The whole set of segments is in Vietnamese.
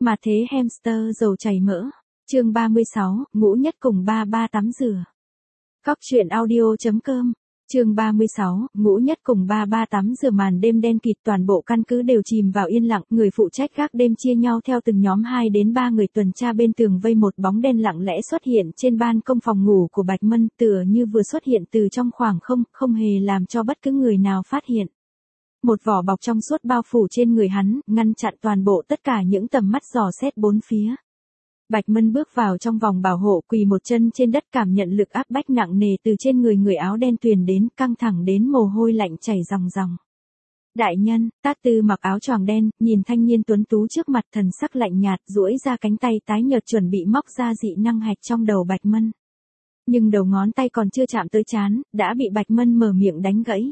Mà thế hamster dầu chảy mỡ. Chương 36, Ngũ Nhất cùng ba ba tắm rửa. Cóc truyện audio.com. Chương 36, Ngũ Nhất cùng ba ba tắm rửa. Màn đêm đen kịt, toàn bộ căn cứ đều chìm vào yên lặng, người phụ trách gác đêm chia nhau theo từng nhóm 2 đến 3 người tuần tra bên tường vây. Một bóng đen lặng lẽ xuất hiện trên ban công phòng ngủ của Bạch Mân, tựa như vừa xuất hiện từ trong khoảng không, không hề làm cho bất cứ người nào phát hiện. Một vỏ bọc trong suốt bao phủ trên người hắn, ngăn chặn toàn bộ tất cả những tầm mắt dò xét bốn phía. Bạch Mân bước vào trong vòng bảo hộ, quỳ một chân trên đất, cảm nhận lực áp bách nặng nề từ trên người áo đen truyền đến, căng thẳng đến mồ hôi lạnh chảy ròng ròng. Đại nhân, Tát Tư mặc áo choàng đen, nhìn thanh niên tuấn tú trước mặt, thần sắc lạnh nhạt, duỗi ra cánh tay tái nhợt chuẩn bị móc ra dị năng hạch trong đầu Bạch Mân. Nhưng đầu ngón tay còn chưa chạm tới trán, đã bị Bạch Mân mở miệng đánh gãy.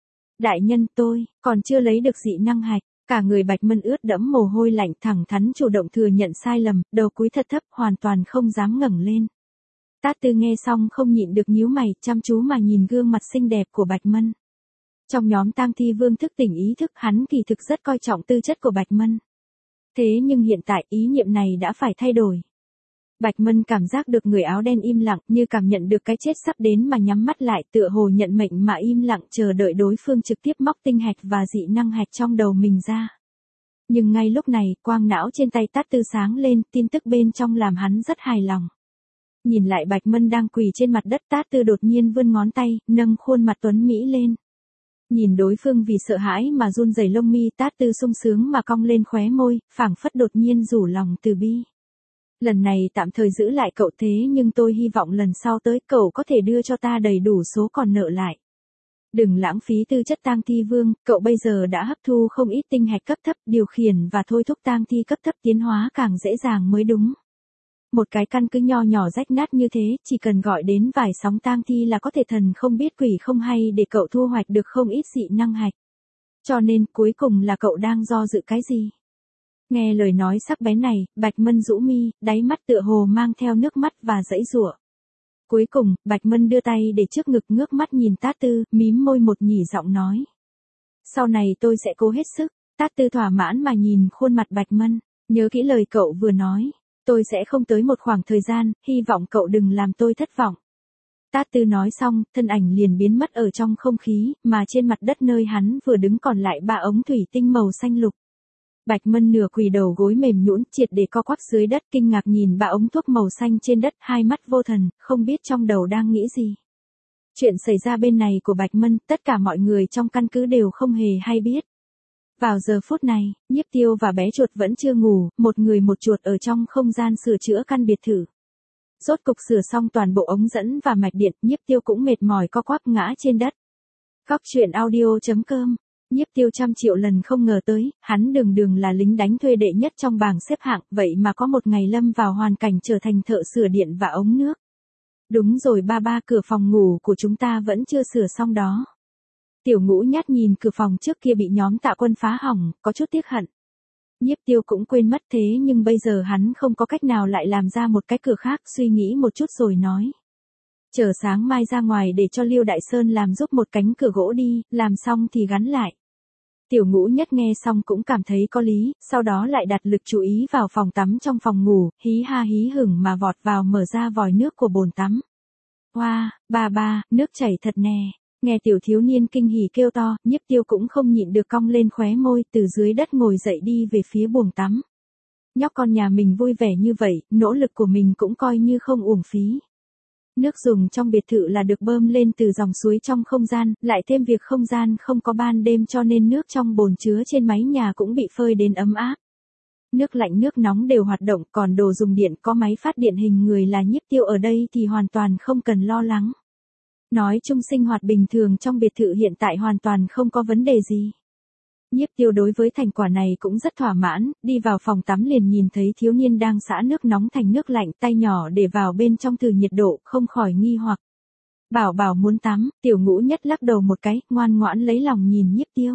Đại nhân, tôi còn chưa lấy được dị năng hạch. Cả người Bạch Mân ướt đẫm mồ hôi lạnh, thẳng thắn chủ động thừa nhận sai lầm, đầu cúi thật thấp, hoàn toàn không dám ngẩng lên. Tát Tư nghe xong không nhịn được nhíu mày, chăm chú mà nhìn gương mặt xinh đẹp của Bạch Mân. Trong nhóm Tang Thi Vương thức tỉnh ý thức, hắn kỳ thực rất coi trọng tư chất của Bạch Mân. Thế nhưng hiện tại ý niệm này đã phải thay đổi. Bạch Mân cảm giác được người áo đen im lặng, như cảm nhận được cái chết sắp đến mà nhắm mắt lại, tựa hồ nhận mệnh mà im lặng chờ đợi đối phương trực tiếp móc tinh hạch và dị năng hạch trong đầu mình ra. Nhưng ngay lúc này, quang não trên tay Tát Tư sáng lên, tin tức bên trong làm hắn rất hài lòng. Nhìn lại Bạch Mân đang quỳ trên mặt đất, Tát Tư đột nhiên vươn ngón tay, nâng khuôn mặt tuấn mỹ lên. Nhìn đối phương vì sợ hãi mà run rẩy lông mi, Tát Tư sung sướng mà cong lên khóe môi, phảng phất đột nhiên rủ lòng từ bi. Lần này tạm thời giữ lại cậu, thế nhưng tôi hy vọng lần sau tới cậu có thể đưa cho ta đầy đủ số còn nợ lại. Đừng lãng phí tư chất Tang Thi Vương, cậu bây giờ đã hấp thu không ít tinh hạch cấp thấp, điều khiển và thôi thúc Tang Thi cấp thấp tiến hóa càng dễ dàng mới đúng. Một cái căn cứ nho nhỏ rách nát như thế, chỉ cần gọi đến vài sóng Tang Thi là có thể thần không biết quỷ không hay để cậu thu hoạch được không ít dị năng hạch. Cho nên cuối cùng là cậu đang do dự cái gì? Nghe lời nói sắc bén này, Bạch Mân rũ mi, đáy mắt tựa hồ mang theo nước mắt và giãy giụa. Cuối cùng, Bạch Mân đưa tay để trước ngực, ngước mắt nhìn Tát Tư, mím môi một nhỉ giọng nói. Sau này tôi sẽ cố hết sức. Tát Tư thỏa mãn mà nhìn khuôn mặt Bạch Mân, nhớ kỹ lời cậu vừa nói. Tôi sẽ không tới một khoảng thời gian, hy vọng cậu đừng làm tôi thất vọng. Tát Tư nói xong, thân ảnh liền biến mất ở trong không khí, mà trên mặt đất nơi hắn vừa đứng còn lại 3 ống thủy tinh màu xanh lục. Bạch Mân nửa quỳ đầu gối mềm nhũn, triệt để co quắp dưới đất, kinh ngạc nhìn 3 ống thuốc màu xanh trên đất, hai mắt vô thần, không biết trong đầu đang nghĩ gì. Chuyện xảy ra bên này của Bạch Mân, tất cả mọi người trong căn cứ đều không hề hay biết. Vào giờ phút này, Nhiếp Tiêu và bé chuột vẫn chưa ngủ, một người một chuột ở trong không gian sửa chữa căn biệt thự. Rốt cục sửa xong toàn bộ ống dẫn và mạch điện, Nhiếp Tiêu cũng mệt mỏi co quắp ngã trên đất. Cóc truyện audio.com. Nhiếp Tiêu trăm triệu lần không ngờ tới, hắn đường là lính đánh thuê đệ nhất trong bảng xếp hạng, vậy mà có một ngày lâm vào hoàn cảnh trở thành thợ sửa điện và ống nước. Đúng rồi ba, cửa phòng ngủ của chúng ta vẫn chưa sửa xong đó. Tiểu Ngũ Nhát nhìn cửa phòng trước kia bị nhóm Tạ Quân phá hỏng, có chút tiếc hận. Nhiếp Tiêu cũng quên mất, thế nhưng bây giờ hắn không có cách nào lại làm ra một cái cửa khác, suy nghĩ một chút rồi nói. Chờ sáng mai ra ngoài để cho Liêu Đại Sơn làm giúp một cánh cửa gỗ đi, làm xong thì gắn lại. Tiểu Ngũ Nhất nghe xong cũng cảm thấy có lý, sau đó lại đặt lực chú ý vào phòng tắm trong phòng ngủ, hí ha hí hửng mà vọt vào mở ra vòi nước của bồn tắm. Wow, ba, nước chảy thật nè. Nghe tiểu thiếu niên kinh hỉ kêu to, Nhiếp Tiêu cũng không nhịn được cong lên khóe môi, từ dưới đất ngồi dậy đi về phía buồng tắm. Nhóc con nhà mình vui vẻ như vậy, nỗ lực của mình cũng coi như không uổng phí. Nước dùng trong biệt thự là được bơm lên từ dòng suối trong không gian, lại thêm việc không gian không có ban đêm cho nên nước trong bồn chứa trên mái nhà cũng bị phơi đến ấm áp. Nước lạnh nước nóng đều hoạt động, còn đồ dùng điện có máy phát điện hình người là Nhiếp Tiêu ở đây thì hoàn toàn không cần lo lắng. Nói chung sinh hoạt bình thường trong biệt thự hiện tại hoàn toàn không có vấn đề gì. Nhiếp Tiêu đối với thành quả này cũng rất thỏa mãn, đi vào phòng tắm liền nhìn thấy thiếu niên đang xả nước nóng thành nước lạnh, tay nhỏ để vào bên trong thử nhiệt độ, không khỏi nghi hoặc. Bảo muốn tắm, Tiểu Ngũ Nhất lắc đầu một cái, ngoan ngoãn lấy lòng nhìn Nhiếp Tiêu.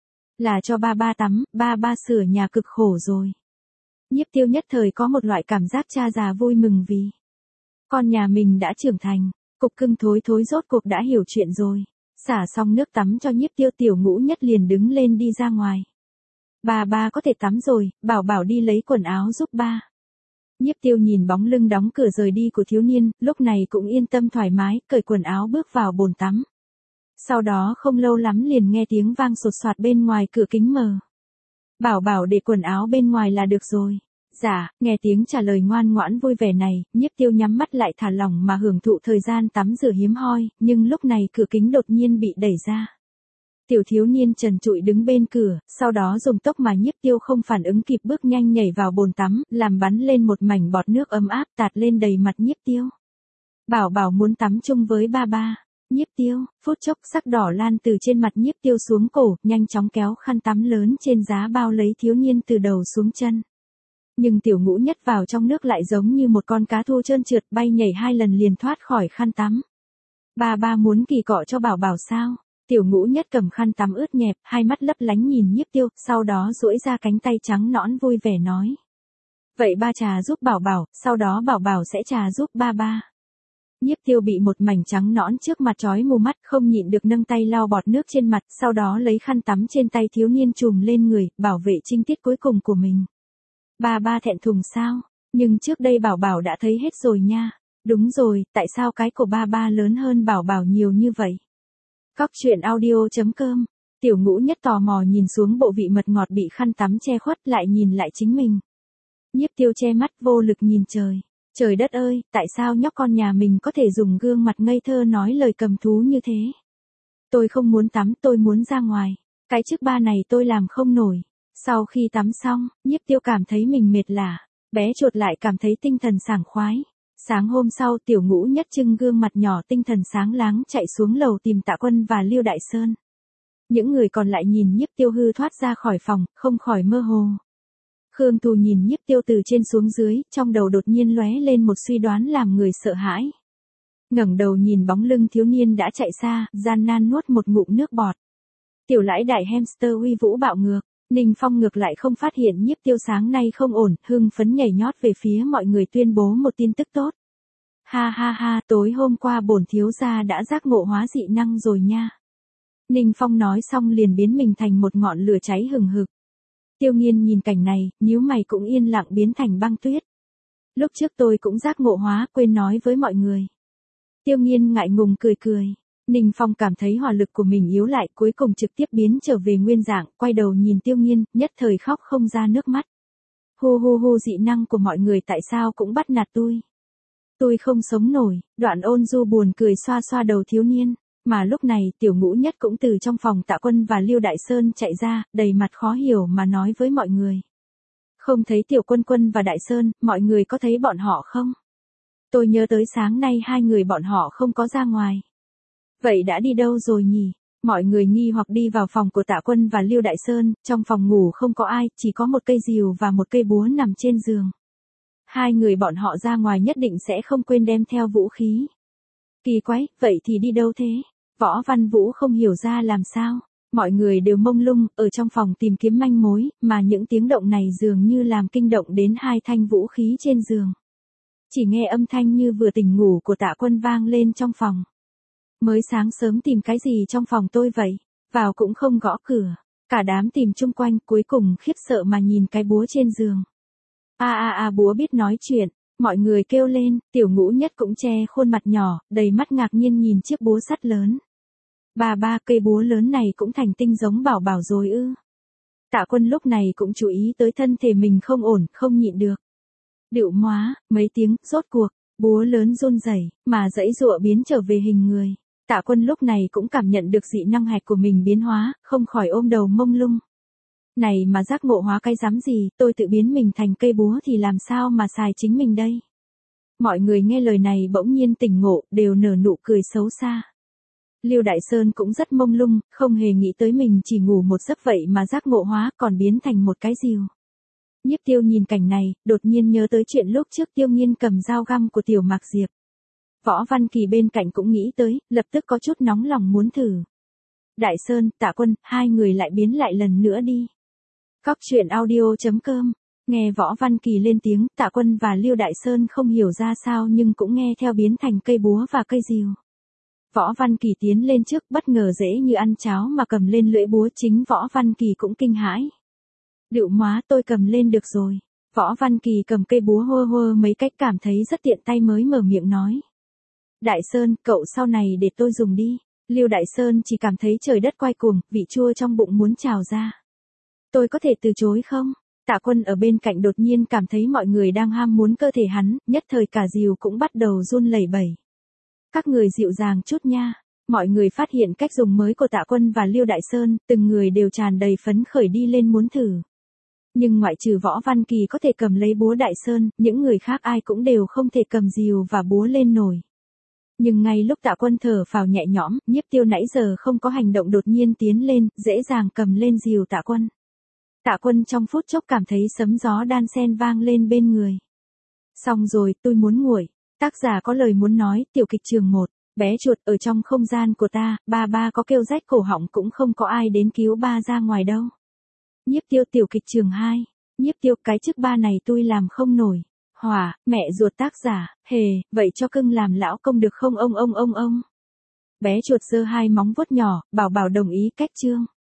Là cho ba tắm, ba sửa nhà cực khổ rồi. Nhiếp Tiêu nhất thời có một loại cảm giác cha già vui mừng vì con nhà mình đã trưởng thành, cục cưng thối rốt cuộc đã hiểu chuyện rồi. Xả xong nước tắm cho Nhiếp Tiêu, Tiểu Ngũ Nhất liền đứng lên đi ra ngoài. Ba có thể tắm rồi, bảo bảo đi lấy quần áo giúp ba. Nhiếp Tiêu nhìn bóng lưng đóng cửa rời đi của thiếu niên, lúc này cũng yên tâm thoải mái, cởi quần áo bước vào bồn tắm. Sau đó không lâu lắm liền nghe tiếng vang sột soạt bên ngoài cửa kính mờ. Bảo bảo để quần áo bên ngoài là được rồi. Dạ, nghe tiếng trả lời ngoan ngoãn vui vẻ này, Nhiếp Tiêu nhắm mắt lại thả lỏng mà hưởng thụ thời gian tắm rửa hiếm hoi, nhưng lúc này cửa kính đột nhiên bị đẩy ra. Tiểu thiếu niên trần trụi đứng bên cửa, sau đó dùng tốc mà Nhiếp Tiêu không phản ứng kịp bước nhanh nhảy vào bồn tắm, làm bắn lên một mảnh bọt nước ấm áp tạt lên đầy mặt Nhiếp Tiêu. Bảo bảo muốn tắm chung với ba. Nhiếp Tiêu, phút chốc sắc đỏ lan từ trên mặt Nhiếp Tiêu xuống cổ, nhanh chóng kéo khăn tắm lớn trên giá bao lấy thiếu niên từ đầu xuống chân. Nhưng tiểu ngũ nhất vào trong nước lại giống như một con cá thu trơn trượt bay nhảy 2 lần liền thoát khỏi khăn tắm. Ba muốn kỳ cọ cho bảo bảo sao? Tiểu ngũ nhất cầm khăn tắm ướt nhẹp, hai mắt lấp lánh nhìn Nhiếp Tiêu, sau đó duỗi ra cánh tay trắng nõn vui vẻ nói. Vậy ba trà giúp bảo bảo, sau đó bảo bảo sẽ trà giúp ba. Nhiếp Tiêu bị một mảnh trắng nõn trước mặt chói mù mắt, không nhịn được nâng tay lau bọt nước trên mặt, sau đó lấy khăn tắm trên tay thiếu niên trùm lên người, bảo vệ trinh tiết cuối cùng của mình. Ba thẹn thùng sao? Nhưng trước đây bảo bảo đã thấy hết rồi nha. Đúng rồi, tại sao cái của ba lớn hơn bảo bảo nhiều như vậy? Cóc truyện audio.com. Tiểu ngũ nhất tò mò nhìn xuống bộ vị mật ngọt bị khăn tắm che khuất, lại nhìn lại chính mình. Nhiếp Tiêu che mắt vô lực nhìn trời. Trời đất ơi, tại sao nhóc con nhà mình có thể dùng gương mặt ngây thơ nói lời cầm thú như thế? Tôi không muốn tắm, tôi muốn ra ngoài. Cái chức ba này tôi làm không nổi. Sau khi tắm xong, Nhiếp Tiêu cảm thấy mình mệt lả. Bé chuột lại cảm thấy tinh thần sảng khoái. Sáng hôm sau tiểu ngũ nhất trưng gương mặt nhỏ tinh thần sáng láng chạy xuống lầu tìm Tạ Quân và Lưu Đại Sơn. Những người còn lại nhìn Nhiếp Tiêu hư thoát ra khỏi phòng, không khỏi mơ hồ. Khương Tù nhìn Nhiếp Tiêu từ trên xuống dưới, trong đầu đột nhiên lóe lên một suy đoán làm người sợ hãi. Ngẩng đầu nhìn bóng lưng thiếu niên đã chạy xa, gian nan nuốt một ngụm nước bọt. Tiểu lãi đại hamster uy vũ bạo ngược, Ninh Phong ngược lại không phát hiện Nhiếp Tiêu sáng nay không ổn, hưng phấn nhảy nhót về phía mọi người tuyên bố một tin tức tốt. Ha, tối hôm qua bổn thiếu gia đã giác ngộ hóa dị năng rồi nha. Ninh Phong nói xong liền biến mình thành một ngọn lửa cháy hừng hực. Tiêu Nghiên nhìn cảnh này, nhíu mày cũng yên lặng biến thành băng tuyết. Lúc trước tôi cũng giác ngộ hóa, quên nói với mọi người. Tiêu Nghiên ngại ngùng cười. Ninh Phong cảm thấy hỏa lực của mình yếu lại, cuối cùng trực tiếp biến trở về nguyên dạng, quay đầu nhìn Tiêu Nghiên, nhất thời khóc không ra nước mắt. Hu dị năng của mọi người tại sao cũng bắt nạt tôi. Tôi không sống nổi, Đoạn Ôn Du buồn cười xoa xoa đầu thiếu niên. Mà lúc này tiểu ngũ nhất cũng từ trong phòng Tạ Quân và Lưu Đại Sơn chạy ra, đầy mặt khó hiểu mà nói với mọi người. Không thấy tiểu Quân và Đại Sơn, mọi người có thấy bọn họ không? Tôi nhớ tới sáng nay hai người bọn họ không có ra ngoài. Vậy đã đi đâu rồi nhỉ? Mọi người nghi hoặc đi vào phòng của Tạ Quân và Lưu Đại Sơn, trong phòng ngủ không có ai, chỉ có một cây rìu và một cây búa nằm trên giường. Hai người bọn họ ra ngoài nhất định sẽ không quên đem theo vũ khí. Kỳ quái, vậy thì đi đâu thế? Võ Văn Vũ không hiểu ra làm sao. Mọi người đều mông lung, ở trong phòng tìm kiếm manh mối, mà những tiếng động này dường như làm kinh động đến hai thanh vũ khí trên giường. Chỉ nghe âm thanh như vừa tỉnh ngủ của Tạ Quân vang lên trong phòng. Mới sáng sớm tìm cái gì trong phòng tôi vậy? Vào cũng không gõ cửa. Cả đám tìm chung quanh, cuối cùng khiếp sợ mà nhìn cái búa trên giường. Búa biết nói chuyện. Mọi người kêu lên, tiểu ngũ nhất cũng che khuôn mặt nhỏ, đầy mắt ngạc nhiên nhìn chiếc búa sắt lớn. Ba cây búa lớn này cũng thành tinh giống bảo bảo rồi ư. Tạ Quân lúc này cũng chú ý tới thân thể mình không ổn, không nhịn được. Điệu móa, mấy tiếng, rốt cuộc, búa lớn run rẩy, mà giãy giụa biến trở về hình người. Tạ Quân lúc này cũng cảm nhận được dị năng hạch của mình biến hóa, không khỏi ôm đầu mông lung. Này mà giác ngộ hóa cái dám gì, tôi tự biến mình thành cây búa thì làm sao mà xài chính mình đây. Mọi người nghe lời này bỗng nhiên tỉnh ngộ, đều nở nụ cười xấu xa. Lưu Đại Sơn cũng rất mông lung, không hề nghĩ tới mình chỉ ngủ một giấc vậy mà giác ngộ hóa còn biến thành một cái rìu. Nhiếp Tiêu nhìn cảnh này, đột nhiên nhớ tới chuyện lúc trước Tiêu Nghiên cầm dao găm của Tiểu Mạc Diệp. Võ Văn Kỳ bên cạnh cũng nghĩ tới, lập tức có chút nóng lòng muốn thử. Đại Sơn, Tạ Quân, hai người lại biến lại lần nữa đi. Cóc truyện audio.com. Nghe Võ Văn Kỳ lên tiếng, Tạ Quân và Lưu Đại Sơn không hiểu ra sao nhưng cũng nghe theo biến thành cây búa và cây rìu. Võ Văn Kỳ tiến lên trước, bất ngờ dễ như ăn cháo mà cầm lên lưỡi búa, chính Võ Văn Kỳ cũng kinh hãi. Đựu móa tôi cầm lên được rồi. Võ Văn Kỳ cầm cây búa hơ hơ mấy cách cảm thấy rất tiện tay mới mở miệng nói. Đại Sơn, cậu sau này để tôi dùng đi. Lưu Đại Sơn chỉ cảm thấy trời đất quay cuồng, vị chua trong bụng muốn trào ra. Tôi có thể từ chối không? Tạ Quân ở bên cạnh đột nhiên cảm thấy mọi người đang ham muốn cơ thể hắn, nhất thời cả dìu cũng bắt đầu run lẩy bẩy. Các người dịu dàng chút nha. Mọi người phát hiện cách dùng mới của Tạ Quân và Lưu Đại Sơn, từng người đều tràn đầy phấn khởi đi lên muốn thử. Nhưng ngoại trừ Võ Văn Kỳ có thể cầm lấy búa Đại Sơn, những người khác ai cũng đều không thể cầm dìu và búa lên nổi. Nhưng ngay lúc Tạ Quân thở phào nhẹ nhõm, Nhiếp Tiêu nãy giờ không có hành động đột nhiên tiến lên, dễ dàng cầm lên dìu Tạ Quân. Tạ Quân trong phút chốc cảm thấy sấm gió đan sen vang lên bên người. Xong rồi, tôi muốn nguội. Tác giả có lời muốn nói, tiểu kịch trường 1. Bé chuột ở trong không gian của ta, ba có kêu rách cổ họng cũng không có ai đến cứu ba ra ngoài đâu. Nhiếp Tiêu tiểu kịch trường 2. Nhiếp Tiêu cái chức ba này tôi làm không nổi. Hỏa, mẹ ruột tác giả, hề, vậy cho cưng làm lão công được không ông. Bé chuột giơ hai móng vuốt nhỏ, bảo đồng ý cách chương.